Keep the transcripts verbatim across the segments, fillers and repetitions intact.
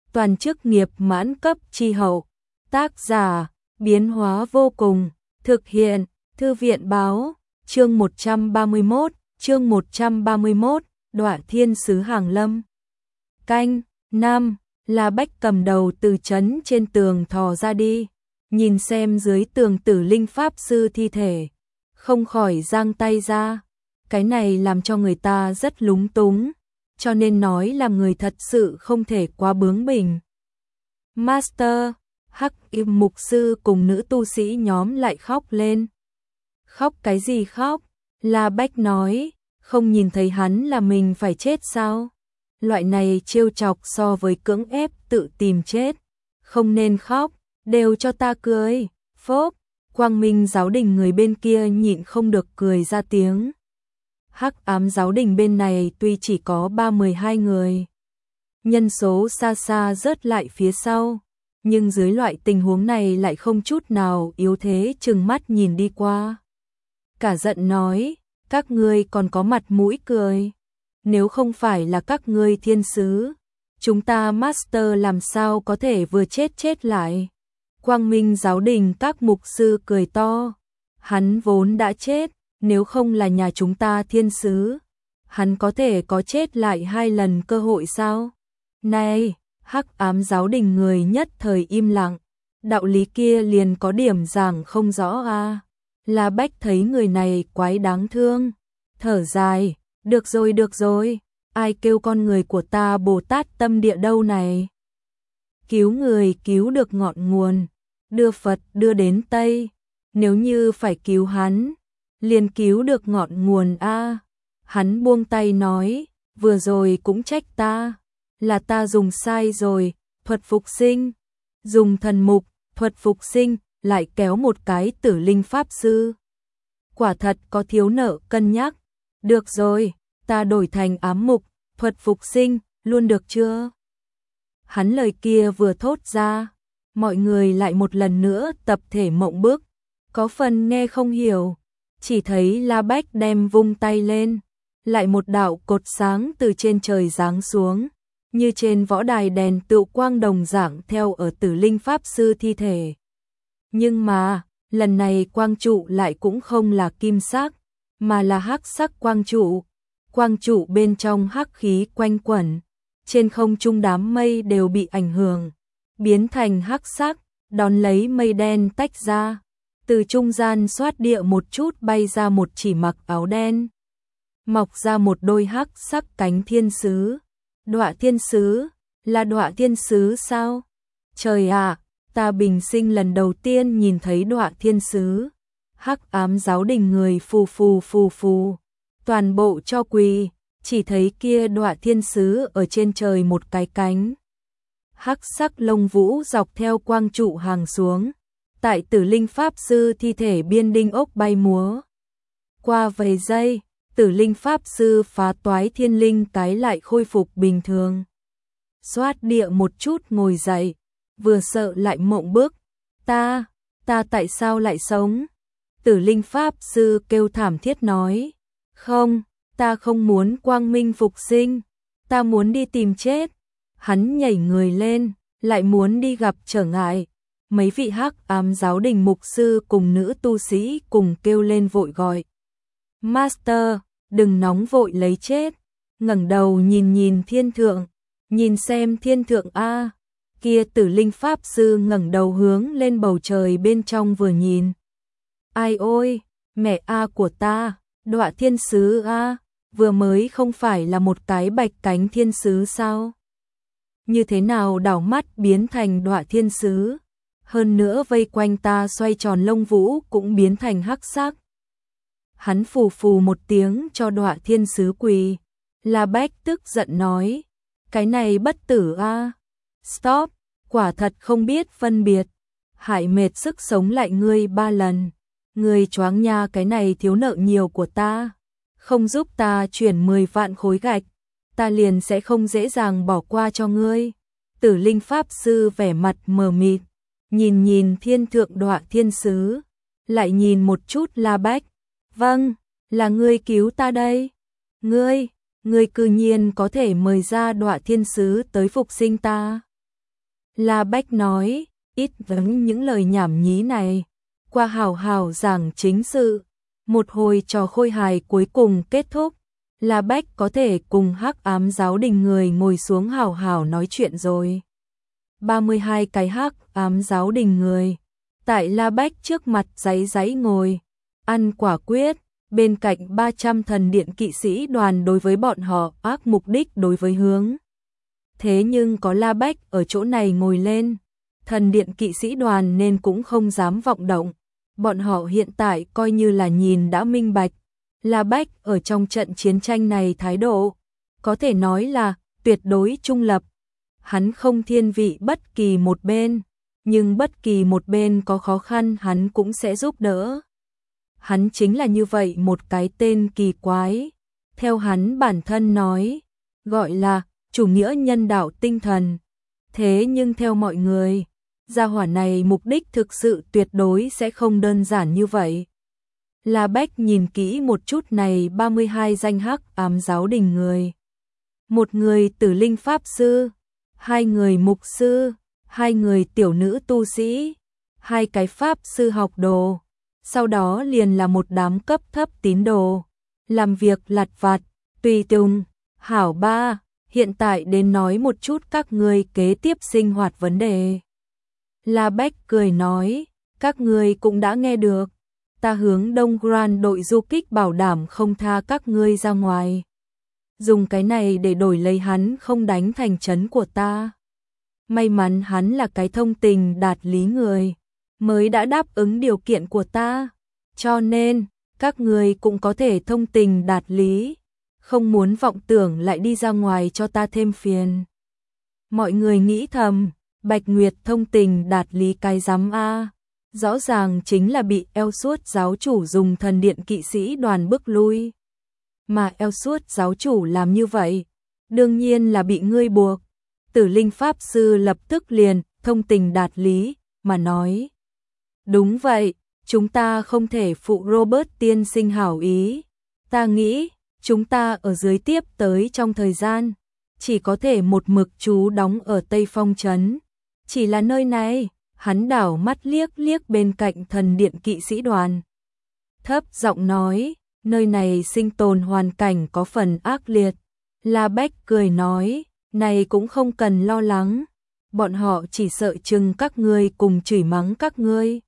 toàn chức nghiệp mãn cấp chi hậu. Tác giả, biến hóa vô cùng, thực hiện, thư viện báo, chương một trăm ba mươi mốt, chương một trăm ba mươi mốt, Đọa Thiên Sứ Hàng Lâm. Canh, năm, La Bách cầm đầu từ trấn trên tường thò ra đi, nhìn xem dưới tường Tử Linh Pháp Sư thi thể, không khỏi giang tay ra. Cái này làm cho người ta rất lúng túng, cho nên nói làm người thật sự không thể quá bướng bỉnh. Master, Hắc Im Mục Sư cùng nữ tu sĩ nhóm lại khóc lên. Khóc cái gì khóc? La Bách nói, không nhìn thấy hắn là mình phải chết sao? Loại này trêu chọc so với cưỡng ép tự tìm chết, không nên khóc, đều cho ta cười. Phốp, Quang Minh giáo đình người bên kia nhịn không được cười ra tiếng. Hắc ám giáo đình bên này tuy chỉ có ba mươi hai người, nhân số xa xa rớt lại phía sau, nhưng dưới loại tình huống này lại không chút nào yếu thế, trừng mắt nhìn đi qua. Cả giận nói, các ngươi còn có mặt mũi cười, nếu không phải là các ngươi thiên sứ, chúng ta Master làm sao có thể vừa chết chết lại. Quang Minh giáo đình các mục sư cười to, hắn vốn đã chết, nếu không là nhà chúng ta thiên sứ, hắn có thể có chết lại hai lần cơ hội sao? Này, Hắc ám giáo đình người nhất thời im lặng, đạo lý kia liền có điểm giảng không rõ à. La Bách thấy người này quái đáng thương, thở dài, được rồi được rồi, ai kêu con người của ta Bồ Tát tâm địa đâu này. Cứu người cứu được ngọn nguồn, đưa Phật đưa đến Tây, nếu như phải cứu hắn, liền cứu được ngọn nguồn a. Hắn buông tay nói, vừa rồi cũng trách ta, là ta dùng sai rồi, thuật phục sinh, dùng thần mục, thuật phục sinh, lại kéo một cái Tử Linh Pháp Sư. Quả thật có thiếu nợ cân nhắc. Được rồi, ta đổi thành ám mục, thuật phục sinh, luôn được chưa? Hắn lời kia vừa thốt ra, mọi người lại một lần nữa tập thể mộng bức, có phần nghe không hiểu. Chỉ thấy La Bách đem vung tay lên, lại một đạo cột sáng từ trên trời giáng xuống, như trên võ đài đèn tựu quang đồng dạng theo ở Tử Linh Pháp Sư thi thể. Nhưng mà, lần này quang trụ lại cũng không là kim sắc, mà là hắc sắc quang trụ. Quang trụ bên trong hắc khí quanh quẩn, trên không trung đám mây đều bị ảnh hưởng, biến thành hắc sắc, đón lấy mây đen tách ra. Từ trung gian xoát địa một chút bay ra một chỉ mặc áo đen, mọc ra một đôi hắc sắc cánh thiên sứ. Đọa Thiên Sứ, là Đọa Thiên Sứ sao? Trời ạ, ta bình sinh lần đầu tiên nhìn thấy Đọa Thiên Sứ. Hắc ám giáo đình người phù phù phù phù, toàn bộ cho quỳ, chỉ thấy kia Đọa Thiên Sứ ở trên trời một cái cánh. Hắc sắc lông vũ dọc theo quang trụ hàng xuống, tại Tử Linh Pháp Sư thi thể biên đinh ốc bay múa. Qua vài giây, Tử Linh Pháp Sư phá toái thiên linh cái lại khôi phục bình thường. Xoát địa một chút ngồi dậy, vừa sợ lại mộng bức. Ta, ta tại sao lại sống? Tử Linh Pháp Sư kêu thảm thiết nói. Không, ta không muốn quang minh phục sinh, ta muốn đi tìm chết. Hắn nhảy người lên, lại muốn đi gặp trở ngại. Mấy vị hắc ám giáo đình mục sư cùng nữ tu sĩ cùng kêu lên vội gọi. Master, đừng nóng vội lấy chết. Ngẩng đầu nhìn nhìn thiên thượng, nhìn xem thiên thượng a. Kia Tử Linh Pháp Sư ngẩng đầu hướng lên bầu trời bên trong vừa nhìn. Ai ôi, mẹ a của ta, Đọa Thiên Sứ a, vừa mới không phải là một cái bạch cánh thiên sứ sao? Như thế nào đảo mắt biến thành Đọa Thiên Sứ? Hơn nữa vây quanh ta xoay tròn lông vũ cũng biến thành hắc sắc. Hắn phù phù một tiếng cho Đọa Thiên Sứ quỳ. La Bách tức giận nói, cái này bất tử a. Stop, quả thật không biết phân biệt, hại mệt sức sống lại ngươi ba lần. Ngươi choáng nha, cái này thiếu nợ nhiều của ta, không giúp ta chuyển mười vạn khối gạch, ta liền sẽ không dễ dàng bỏ qua cho ngươi. Tử Linh Pháp Sư vẻ mặt mờ mịt, nhìn nhìn thiên thượng Đọa Thiên Sứ, lại nhìn một chút La Bách. Vâng, là ngươi cứu ta đây. Ngươi, ngươi cư nhiên có thể mời ra Đọa Thiên Sứ tới phục sinh ta. La Bách nói, ít vấn những lời nhảm nhí này, qua hào hào giảng chính sự. Một hồi trò khôi hài cuối cùng kết thúc, La Bách có thể cùng Hắc Ám Giáo Đình người ngồi xuống hào hào nói chuyện rồi. ba mươi hai cái Hắc Ám Giáo Đình người, tại La Bách trước mặt giấy giấy ngồi, ăn quả quyết, bên cạnh ba trăm thần điện kỵ sĩ đoàn đối với bọn họ ác mục đích đối với hướng. Thế nhưng có La Bách ở chỗ này ngồi lên, thần điện kỵ sĩ đoàn nên cũng không dám vọng động. Bọn họ hiện tại coi như là nhìn đã minh bạch, La Bách ở trong trận chiến tranh này thái độ, có thể nói là tuyệt đối trung lập. Hắn không thiên vị bất kỳ một bên, nhưng bất kỳ một bên có khó khăn hắn cũng sẽ giúp đỡ. Hắn chính là như vậy một cái tên kỳ quái. Theo hắn bản thân nói, gọi là chủ nghĩa nhân đạo tinh thần. Thế nhưng theo mọi người, gia hỏa này mục đích thực sự tuyệt đối sẽ không đơn giản như vậy. La Bách nhìn kỹ một chút này ba mươi hai danh Hắc Ám Giáo Đình người. Một người Tử Linh Pháp Sư, hai người Mục Sư, hai người tiểu nữ tu sĩ, hai cái Pháp Sư học đồ. Sau đó liền là một đám cấp thấp tín đồ, làm việc lặt vặt, tùy tùng. Hảo ba, hiện tại đến nói một chút các ngươi kế tiếp sinh hoạt vấn đề. La Bách cười nói, các ngươi cũng đã nghe được, ta hướng Đông Grand đội du kích bảo đảm không tha các ngươi ra ngoài. Dùng cái này để đổi lấy hắn không đánh thành trấn của ta. May mắn hắn là cái thông tình đạt lý người, mới đã đáp ứng điều kiện của ta. Cho nên, các ngươi cũng có thể thông tình đạt lý, không muốn vọng tưởng lại đi ra ngoài cho ta thêm phiền. Mọi người nghĩ thầm, Bạch Nguyệt thông tình đạt lý cái rắm a, rõ ràng chính là bị eo suốt giáo chủ dùng thần điện kỵ sĩ đoàn bức lui. Mà eo suốt giáo chủ làm như vậy, đương nhiên là bị ngươi buộc. Tử Linh Pháp Sư lập tức liền thông tình đạt lý mà nói. Đúng vậy, chúng ta không thể phụ Robert tiên sinh hảo ý. Ta nghĩ, chúng ta ở dưới tiếp tới trong thời gian, chỉ có thể một mực trú đóng ở Tây Phong Trấn. Chỉ là nơi này, hắn đảo mắt liếc liếc bên cạnh thần điện kỵ sĩ đoàn. Thấp giọng nói, nơi này sinh tồn hoàn cảnh có phần ác liệt. La Bách cười nói, này cũng không cần lo lắng, bọn họ chỉ sợ chừng các ngươi cùng chửi mắng các ngươi,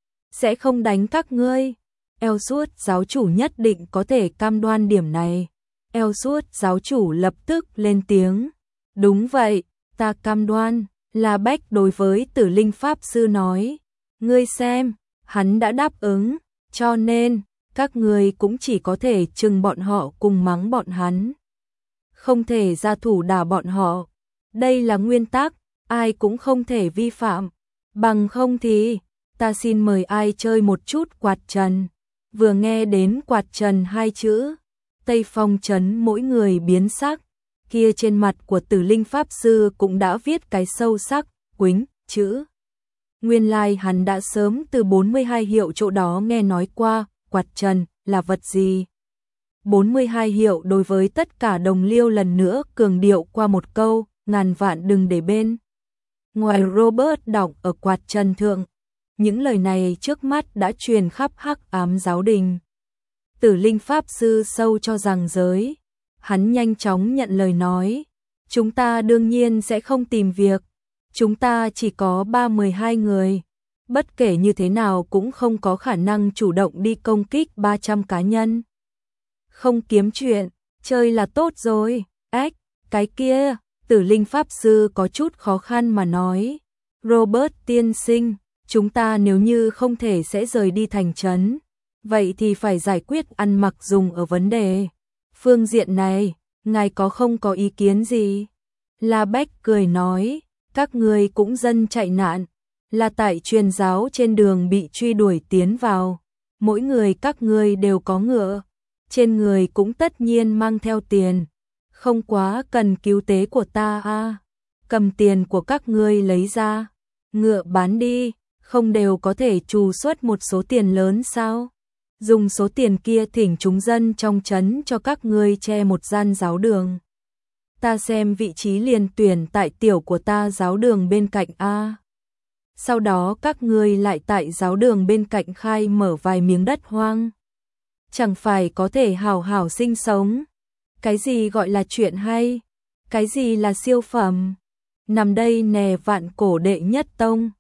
sẽ không đánh các ngươi. Eo suốt giáo chủ nhất định có thể cam đoan điểm này. Eo suốt giáo chủ lập tức lên tiếng. Đúng vậy, ta cam đoan. La Bách đối với Tử Linh Pháp Sư nói. Ngươi xem, hắn đã đáp ứng, cho nên, các ngươi cũng chỉ có thể chừng bọn họ cùng mắng bọn hắn. Không thể ra thủ đả bọn họ. Đây là nguyên tắc, ai cũng không thể vi phạm. Bằng không thì, ta xin mời ai chơi một chút quạt trần. Vừa nghe đến quạt trần hai chữ, Tây Phong Trấn mỗi người biến sắc, kia trên mặt của Tử Linh Pháp Sư cũng đã viết cái sâu sắc, quính, chữ. Nguyên lai like hắn đã sớm từ bốn mươi hai hiệu chỗ đó nghe nói qua, quạt trần là vật gì. bốn mươi hai hiệu đối với tất cả đồng liêu lần nữa cường điệu qua một câu, ngàn vạn đừng để bên. Ngoài Robert đọc ở quạt trần thượng, những lời này trước mắt đã truyền khắp Hắc Ám Giáo Đình. Tử Linh Pháp Sư sâu cho rằng giới. Hắn nhanh chóng nhận lời nói. Chúng ta đương nhiên sẽ không tìm việc. Chúng ta chỉ có ba mươi hai người. Bất kể như thế nào cũng không có khả năng chủ động đi công kích ba trăm cá nhân. Không kiếm chuyện, chơi là tốt rồi. Ếch, cái kia, Tử Linh Pháp Sư có chút khó khăn mà nói. Robert tiên sinh, chúng ta nếu như không thể sẽ rời đi thành trấn, vậy thì phải giải quyết ăn mặc dùng ở vấn đề. Phương diện này, ngài có không có ý kiến gì? La Bách cười nói, các ngươi cũng dân chạy nạn, là tại truyền giáo trên đường bị truy đuổi tiến vào. Mỗi người các ngươi đều có ngựa, trên người cũng tất nhiên mang theo tiền. Không quá cần cứu tế của ta a. Cầm tiền của các ngươi lấy ra, ngựa bán đi, không đều có thể trù xuất một số tiền lớn sao? Dùng số tiền kia thỉnh chúng dân trong trấn cho các ngươi che một gian giáo đường. ta xem vị trí liền tuyển tại tiểu của ta giáo đường bên cạnh a. Sau đó các ngươi lại tại giáo đường bên cạnh khai mở vài miếng đất hoang. Chẳng phải có thể hào hào sinh sống. Cái gì gọi là chuyện hay? Cái gì là siêu phẩm? Nằm đây nè vạn cổ đệ nhất tông.